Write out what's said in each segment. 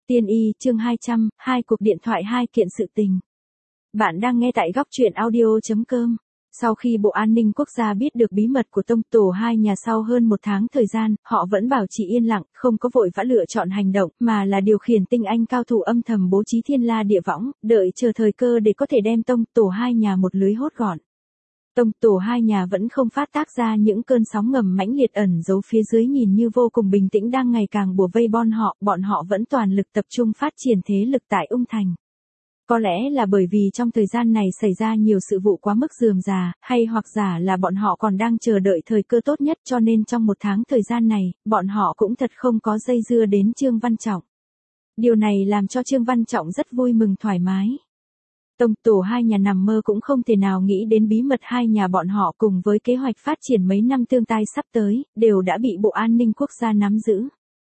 Tiên y chương 200, hai cuộc điện thoại hai kiện sự tình. Bạn đang nghe tại góc truyện audio.com. Sau khi Bộ An ninh Quốc gia biết được bí mật của tông tổ hai nhà sau hơn một tháng thời gian, họ vẫn bảo trì yên lặng, không có vội vã lựa chọn hành động, mà là điều khiển tinh anh cao thủ âm thầm bố trí thiên la địa võng, đợi chờ thời cơ để có thể đem tông tổ hai nhà một lưới hốt gọn. Tông tổ hai nhà vẫn không phát tác ra những cơn sóng ngầm mãnh liệt ẩn giấu phía dưới nhìn như vô cùng bình tĩnh đang ngày càng bủa vây bọn họ vẫn toàn lực tập trung phát triển thế lực tại Ung Thành. Có lẽ là bởi vì trong thời gian này xảy ra nhiều sự vụ quá mức rườm rà, hay hoặc giả là bọn họ còn đang chờ đợi thời cơ tốt nhất cho nên trong một tháng thời gian này, bọn họ cũng thật không có dây dưa đến Trương Văn Trọng. Điều này làm cho Trương Văn Trọng rất vui mừng thoải mái. Tông tổ hai nhà nằm mơ cũng không thể nào nghĩ đến bí mật hai nhà bọn họ cùng với kế hoạch phát triển mấy năm tương lai sắp tới, đều đã bị Bộ An ninh Quốc gia nắm giữ.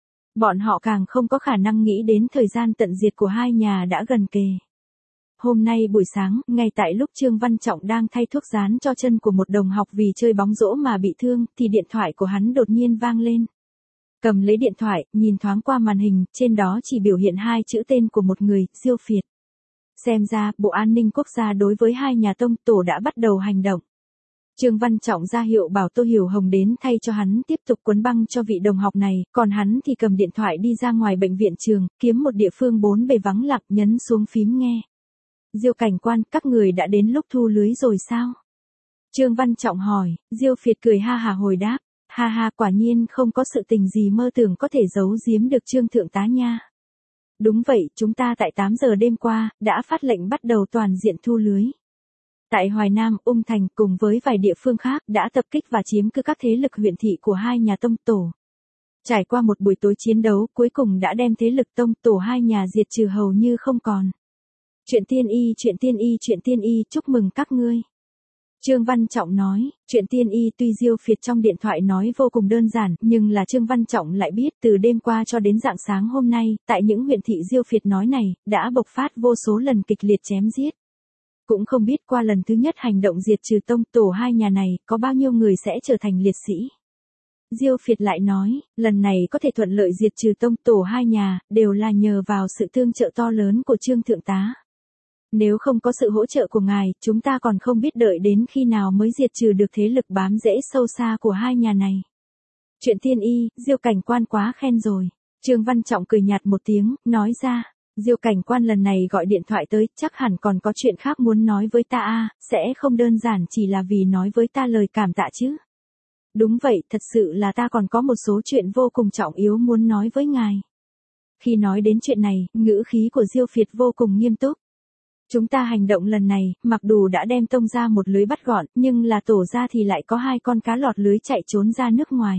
Bọn họ càng không có khả năng nghĩ đến thời gian tận diệt của hai nhà đã gần kề. Hôm nay buổi sáng, ngay tại lúc Trương Văn Trọng đang thay thuốc dán cho chân của một đồng học vì chơi bóng rổ mà bị thương, thì điện thoại của hắn đột nhiên vang lên. Cầm lấy điện thoại, nhìn thoáng qua màn hình, trên đó chỉ biểu hiện hai chữ tên của một người, Diêu Phiệt. Xem ra, Bộ An ninh Quốc gia đối với hai nhà tông tổ đã bắt đầu hành động. Trương Văn Trọng ra hiệu bảo Tô Hiểu Hồng đến thay cho hắn tiếp tục quấn băng cho vị đồng học này, còn hắn thì cầm điện thoại đi ra ngoài bệnh viện trường, kiếm một địa phương bốn bề vắng lặng nhấn xuống phím nghe. Diêu cảnh quan, các người đã đến lúc thu lưới rồi sao? Trương Văn Trọng hỏi, Diêu Phiệt cười ha hà hồi đáp, ha ha quả nhiên không có sự tình gì mơ tưởng có thể giấu giếm được Trương Thượng tá nha. Đúng vậy, chúng ta tại 8 giờ đêm qua, đã phát lệnh bắt đầu toàn diện thu lưới. Tại Hoài Nam, Ung Thành cùng với vài địa phương khác đã tập kích và chiếm cứ các thế lực huyện thị của hai nhà tông tổ. Trải qua một buổi tối chiến đấu cuối cùng đã đem thế lực tông tổ hai nhà diệt trừ hầu như không còn. Chuyện tiên y, chúc mừng các ngươi. Trương Văn Trọng nói, chuyện tiên y tuy Diêu Phiệt trong điện thoại nói vô cùng đơn giản, nhưng là Trương Văn Trọng lại biết từ đêm qua cho đến rạng sáng hôm nay, tại những huyện thị Diêu Phiệt nói này, đã bộc phát vô số lần kịch liệt chém giết. Cũng không biết qua lần thứ nhất hành động diệt trừ tông tổ hai nhà này, có bao nhiêu người sẽ trở thành liệt sĩ. Diêu Phiệt lại nói, lần này có thể thuận lợi diệt trừ tông tổ hai nhà, đều là nhờ vào sự tương trợ to lớn của Trương Thượng tá. Nếu không có sự hỗ trợ của ngài, chúng ta còn không biết đợi đến khi nào mới diệt trừ được thế lực bám rễ sâu xa của hai nhà này. Chuyện tiên y, Diêu cảnh quan quá khen rồi. Trương Văn Trọng cười nhạt một tiếng, nói ra, Diêu cảnh quan lần này gọi điện thoại tới, chắc hẳn còn có chuyện khác muốn nói với ta à, sẽ không đơn giản chỉ là vì nói với ta lời cảm tạ chứ. Đúng vậy, thật sự là ta còn có một số chuyện vô cùng trọng yếu muốn nói với ngài. Khi nói đến chuyện này, ngữ khí của Diêu Phiệt vô cùng nghiêm túc. Chúng ta hành động lần này, mặc dù đã đem tông ra một lưới bắt gọn, nhưng là tổ ra thì lại có hai con cá lọt lưới chạy trốn ra nước ngoài.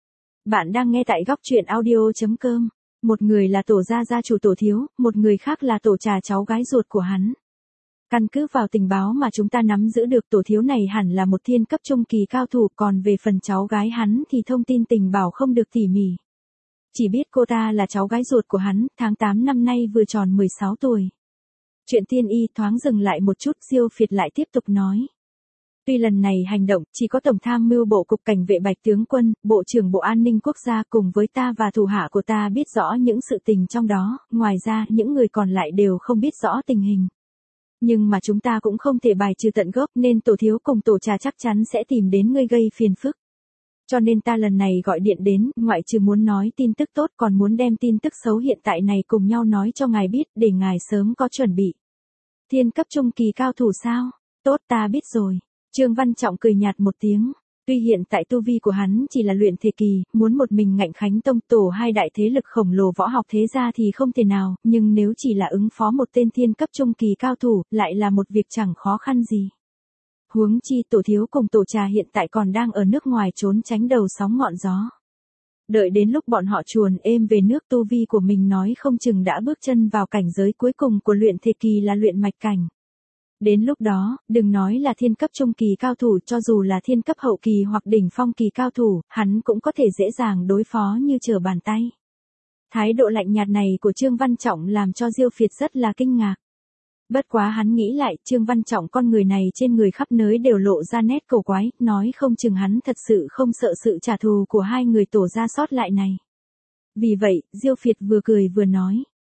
Bạn đang nghe tại góc truyện audio.com. Một người là tổ gia gia chủ Tổ Thiếu, một người khác là tổ trà cháu gái ruột của hắn. Căn cứ vào tình báo mà chúng ta nắm giữ được Tổ Thiếu này hẳn là một thiên cấp trung kỳ cao thủ, còn về phần cháu gái hắn thì thông tin tình báo không được tỉ mỉ. Chỉ biết cô ta là cháu gái ruột của hắn, tháng 8 năm nay vừa tròn 16 tuổi. Chuyện tiên y thoáng dừng lại một chút, Diêu Phiệt lại tiếp tục nói. Tuy lần này hành động chỉ có Tổng tham mưu Bộ Cục Cảnh vệ Bạch Tướng Quân, Bộ trưởng Bộ An ninh Quốc gia cùng với ta và thủ hạ của ta biết rõ những sự tình trong đó, ngoài ra những người còn lại đều không biết rõ tình hình. Nhưng mà chúng ta cũng không thể bài trừ tận gốc nên Tổ Thiếu cùng tổ trà chắc chắn sẽ tìm đến ngươi gây phiền phức. Cho nên ta lần này gọi điện đến, ngoại trừ muốn nói tin tức tốt còn muốn đem tin tức xấu hiện tại này cùng nhau nói cho ngài biết để ngài sớm có chuẩn bị. Thiên cấp trung kỳ cao thủ sao? Tốt ta biết rồi. Trương Văn Trọng cười nhạt một tiếng. Tuy hiện tại tu vi của hắn chỉ là luyện thể kỳ, muốn một mình ngạnh khánh tông tổ hai đại thế lực khổng lồ võ học thế gia thì không thể nào, nhưng nếu chỉ là ứng phó một tên thiên cấp trung kỳ cao thủ, lại là một việc chẳng khó khăn gì. Huống chi Tổ Thiếu cùng tổ trà hiện tại còn đang ở nước ngoài trốn tránh đầu sóng ngọn gió. Đợi đến lúc bọn họ chuồn êm về nước tu vi của mình nói không chừng đã bước chân vào cảnh giới cuối cùng của luyện thể kỳ là luyện mạch cảnh. Đến lúc đó, đừng nói là thiên cấp trung kỳ cao thủ, cho dù là thiên cấp hậu kỳ hoặc đỉnh phong kỳ cao thủ, hắn cũng có thể dễ dàng đối phó như trở bàn tay. Thái độ lạnh nhạt này của Trương Văn Trọng làm cho Diêu Phiệt rất là kinh ngạc. Bất quá hắn nghĩ lại, Trương Văn Trọng con người này trên người khắp nơi đều lộ ra nét cổ quái, nói không chừng hắn thật sự không sợ sự trả thù của hai người tổ gia sót lại này. Vì vậy, Diêu Phiệt vừa cười vừa nói,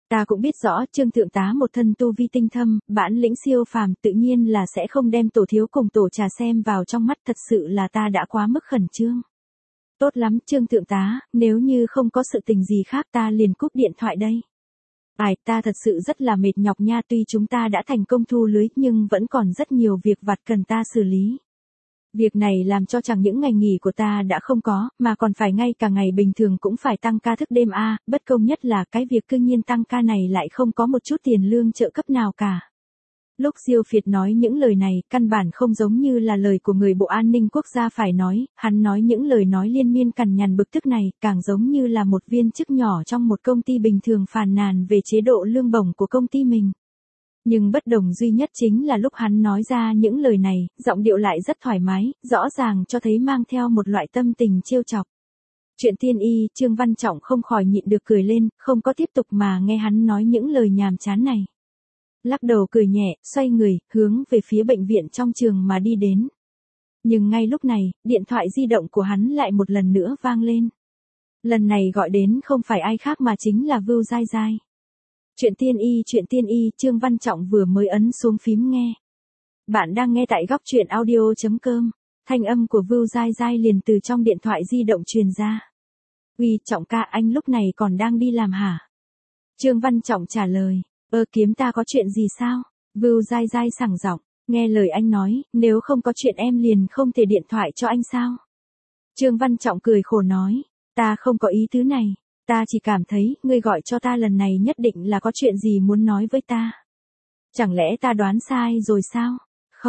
Ta cũng biết rõ Trương thượng tá một thân tu vi tinh thâm, bản lĩnh siêu phàm, tự nhiên là sẽ không đem Tổ thiếu cùng Tổ trà xem vào trong mắt, thật sự là ta đã quá mức khẩn trương. Tốt lắm Trương thượng tá, nếu như không có sự tình gì khác ta liền cúp điện thoại đây. Ai, ta thật sự rất là mệt nhọc nha, tuy chúng ta đã thành công thu lưới nhưng vẫn còn rất nhiều việc vặt cần ta xử lý. Việc này làm cho chẳng những ngày nghỉ của ta đã không có, mà còn phải ngay cả ngày bình thường cũng phải tăng ca thức đêm a, bất công nhất là cái việc cư nhiên tăng ca này lại không có một chút tiền lương trợ cấp nào cả. Lúc Diêu Việt nói những lời này, căn bản không giống như là lời của người Bộ An ninh Quốc gia phải nói, hắn nói những lời nói liên miên cằn nhằn bực tức này, càng giống như là một viên chức nhỏ trong một công ty bình thường phàn nàn về chế độ lương bổng của công ty mình. Nhưng bất đồng duy nhất chính là lúc hắn nói ra những lời này, giọng điệu lại rất thoải mái, rõ ràng cho thấy mang theo một loại tâm tình trêu chọc. Chuyện tiên y, Trương Văn Trọng không khỏi nhịn được cười lên, không có tiếp tục mà nghe hắn nói những lời nhàm chán này. Lắc đầu cười nhẹ, xoay người, hướng về phía bệnh viện trong trường mà đi đến. Nhưng ngay lúc này, điện thoại di động của hắn lại một lần nữa vang lên. Lần này gọi đến không phải ai khác mà chính là Vưu Giai Giai. Chuyện tiên y, Trương Văn Trọng vừa mới ấn xuống phím nghe. Bạn đang nghe tại góc truyện audio.com, thanh âm của Vưu Giai Giai liền từ trong điện thoại di động truyền ra. Uy, Trọng ca, anh lúc này còn đang đi làm hả? Trương Văn Trọng trả lời, kiếm ta có chuyện gì sao? Vưu Giai Giai sảng giọng, nghe lời anh nói, nếu không có chuyện em liền không thể điện thoại cho anh sao? Trương Văn Trọng cười khổ nói, ta không có ý tứ này. Ta chỉ cảm thấy, ngươi gọi cho ta lần này nhất định là có chuyện gì muốn nói với ta. Chẳng lẽ ta đoán sai rồi sao?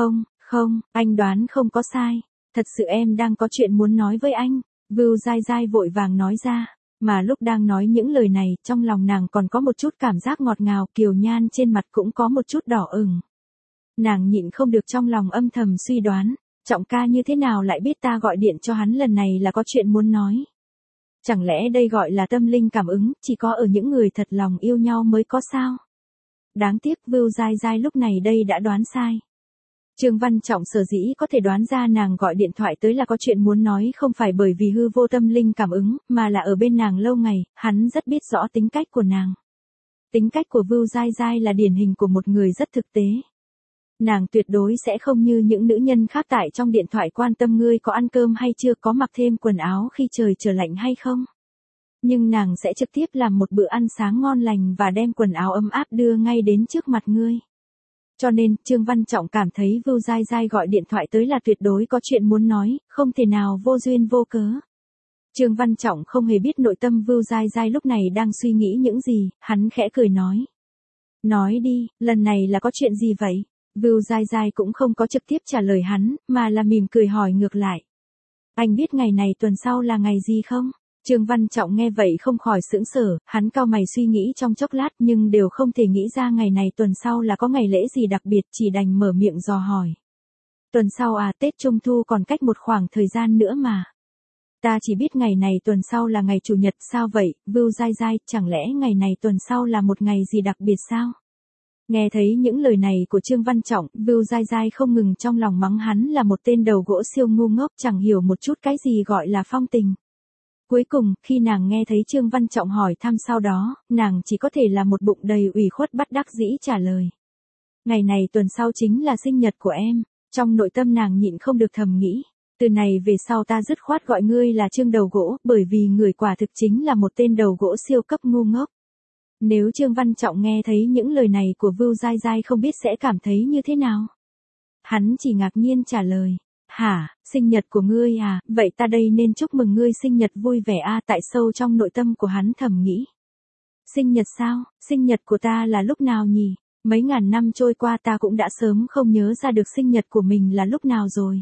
Không, anh đoán không có sai. Thật sự em đang có chuyện muốn nói với anh. Vưu Giai Giai vội vàng nói ra. Mà lúc đang nói những lời này, trong lòng nàng còn có một chút cảm giác ngọt ngào, kiều nhan trên mặt cũng có một chút đỏ ửng. Nàng nhịn không được trong lòng âm thầm suy đoán, Trọng ca như thế nào lại biết ta gọi điện cho hắn lần này là có chuyện muốn nói. Chẳng lẽ đây gọi là tâm linh cảm ứng, chỉ có ở những người thật lòng yêu nhau mới có sao? Đáng tiếc Vưu Giai Giai lúc này đây đã đoán sai. Trương Văn Trọng sở dĩ có thể đoán ra nàng gọi điện thoại tới là có chuyện muốn nói không phải bởi vì hư vô tâm linh cảm ứng, mà là ở bên nàng lâu ngày, hắn rất biết rõ tính cách của nàng. Tính cách của Vưu Giai Giai là điển hình của một người rất thực tế. Nàng tuyệt đối sẽ không như những nữ nhân khác tại trong điện thoại quan tâm ngươi có ăn cơm hay chưa, có mặc thêm quần áo khi trời trở lạnh hay không. Nhưng nàng sẽ trực tiếp làm một bữa ăn sáng ngon lành và đem quần áo ấm áp đưa ngay đến trước mặt ngươi. Cho nên, Trương Văn Trọng cảm thấy Vưu Giai Giai gọi điện thoại tới là tuyệt đối có chuyện muốn nói, không thể nào vô duyên vô cớ. Trương Văn Trọng không hề biết nội tâm Vưu Giai Giai lúc này đang suy nghĩ những gì, hắn khẽ cười nói. Nói đi, lần này là có chuyện gì vậy? Vưu Giai Giai cũng không có trực tiếp trả lời hắn, mà là mỉm cười hỏi ngược lại. Anh biết ngày này tuần sau là ngày gì không? Trương Văn Trọng nghe vậy không khỏi sững sờ, hắn cau mày suy nghĩ trong chốc lát nhưng đều không thể nghĩ ra ngày này tuần sau là có ngày lễ gì đặc biệt, chỉ đành mở miệng dò hỏi. Tuần sau à, Tết Trung Thu còn cách một khoảng thời gian nữa mà. Ta chỉ biết ngày này tuần sau là ngày Chủ nhật, sao vậy, Vưu Giai Giai, chẳng lẽ ngày này tuần sau là một ngày gì đặc biệt sao? Nghe thấy những lời này của Trương Văn Trọng, Vưu Giai Giai không ngừng trong lòng mắng hắn là một tên đầu gỗ siêu ngu ngốc, chẳng hiểu một chút cái gì gọi là phong tình. Cuối cùng, khi nàng nghe thấy Trương Văn Trọng hỏi thăm sau đó, nàng chỉ có thể là một bụng đầy ủy khuất bất đắc dĩ trả lời. Ngày này tuần sau chính là sinh nhật của em, trong nội tâm nàng nhịn không được thầm nghĩ. Từ này về sau ta dứt khoát gọi ngươi là Trương đầu gỗ, bởi vì người quả thực chính là một tên đầu gỗ siêu cấp ngu ngốc. Nếu Trương Văn Trọng nghe thấy những lời này của Vưu Giai Giai không biết sẽ cảm thấy như thế nào. Hắn chỉ ngạc nhiên trả lời. Hả, sinh nhật của ngươi à, vậy ta đây nên chúc mừng ngươi sinh nhật vui vẻ à, tại sâu trong nội tâm của hắn thầm nghĩ. Sinh nhật sao, sinh nhật của ta là lúc nào nhỉ? Mấy ngàn năm trôi qua ta cũng đã sớm không nhớ ra được sinh nhật của mình là lúc nào rồi.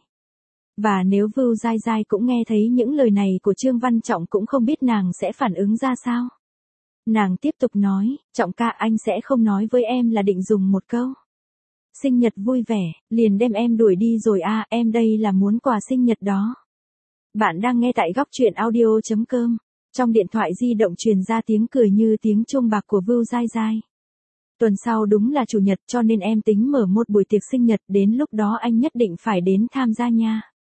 Và nếu Vưu Giai Giai cũng nghe thấy những lời này của Trương Văn Trọng cũng không biết nàng sẽ phản ứng ra sao. Nàng tiếp tục nói, Trọng ca, anh sẽ không nói với em là định dùng một câu. Sinh nhật vui vẻ, liền đem em đuổi đi rồi à, em đây là muốn quà sinh nhật đó. Bạn đang nghe tại góc truyện audio.com, trong điện thoại di động truyền ra tiếng cười như tiếng chuông bạc của Vưu Giai Giai. Tuần sau đúng là Chủ nhật cho nên em tính mở một buổi tiệc sinh nhật, đến lúc đó anh nhất định phải đến tham gia nha.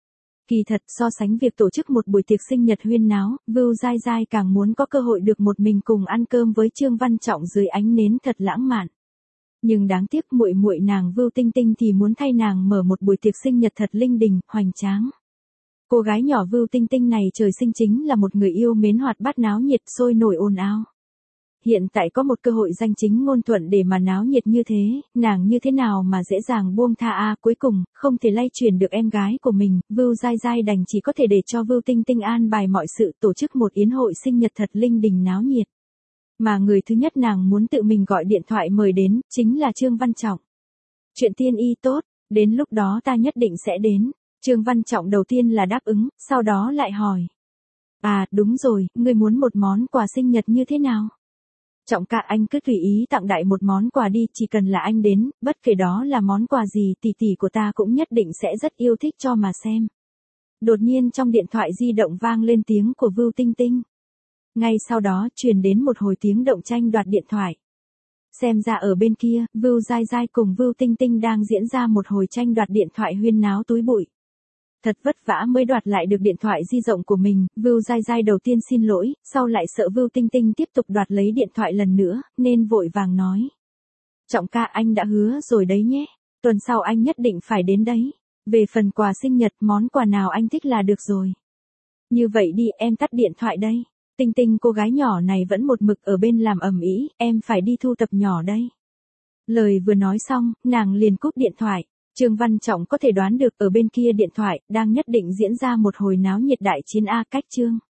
Kỳ thật so sánh việc tổ chức một buổi tiệc sinh nhật huyên náo, Vưu Dai Dai càng muốn có cơ hội được một mình cùng ăn cơm với Trương Văn Trọng dưới ánh nến thật lãng mạn. Nhưng đáng tiếc muội muội nàng Vưu Tinh Tinh thì muốn thay nàng mở một buổi tiệc sinh nhật thật linh đình, hoành tráng. Cô gái nhỏ Vưu Tinh Tinh này trời sinh chính là một người yêu mến hoạt bát náo nhiệt sôi nổi ồn ào. Hiện tại có một cơ hội danh chính ngôn thuận để mà náo nhiệt như thế, nàng như thế nào mà dễ dàng buông tha cuối cùng, không thể lay chuyển được em gái của mình, Vưu Dai Dai đành chỉ có thể để cho Vưu Tinh Tinh an bài mọi sự tổ chức một yến hội sinh nhật thật linh đình náo nhiệt. Mà người thứ nhất nàng muốn tự mình gọi điện thoại mời đến, chính là Trương Văn Trọng. Chuyện tiên y tốt, đến lúc đó ta nhất định sẽ đến. Trương Văn Trọng đầu tiên là đáp ứng, sau đó lại hỏi. À, đúng rồi, ngươi muốn một món quà sinh nhật như thế nào? Trọng ca anh cứ tùy ý tặng đại một món quà đi, chỉ cần là anh đến, bất kể đó là món quà gì tỷ tỷ của ta cũng nhất định sẽ rất yêu thích cho mà xem. Đột nhiên trong điện thoại di động vang lên tiếng của Vưu Tinh Tinh. Ngay sau đó truyền đến một hồi tiếng động tranh đoạt điện thoại. Xem ra ở bên kia, Vưu Dai Dai cùng Vưu Tinh Tinh đang diễn ra một hồi tranh đoạt điện thoại huyên náo túi bụi. Thật vất vả mới đoạt lại được điện thoại di động của mình, Vưu Dai Dai đầu tiên xin lỗi, sau lại sợ Vưu Tinh Tinh tiếp tục đoạt lấy điện thoại lần nữa, nên vội vàng nói. Trọng ca anh đã hứa rồi đấy nhé, tuần sau anh nhất định phải đến đấy. Về phần quà sinh nhật món quà nào anh thích là được rồi. Như vậy đi em tắt điện thoại đây. Tinh Tinh cô gái nhỏ này vẫn một mực ở bên làm ầm ĩ, em phải đi thu tập nhỏ đây. Lời vừa nói xong, nàng liền cúp điện thoại. Trương Văn Trọng có thể đoán được ở bên kia điện thoại, đang nhất định diễn ra một hồi náo nhiệt đại chiến cách Trương.